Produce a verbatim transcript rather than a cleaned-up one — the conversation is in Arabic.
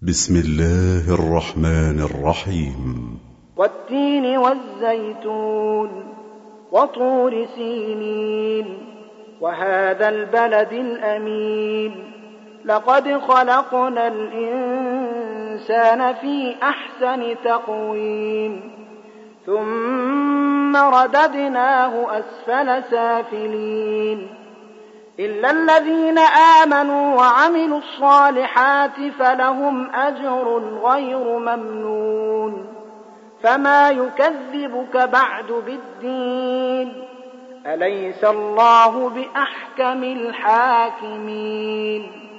بسم الله الرحمن الرحيم. والتين والزيتون وطور سينين وهذا البلد الأمين لقد خلقنا الإنسان في أحسن تقويم ثم رددناه أسفل سافلين إلا الذين آمنوا وعملوا الصالحات فلهم أجر غير ممنون فما يكذبك بعد بالدين أليس الله بأحكم الحاكمين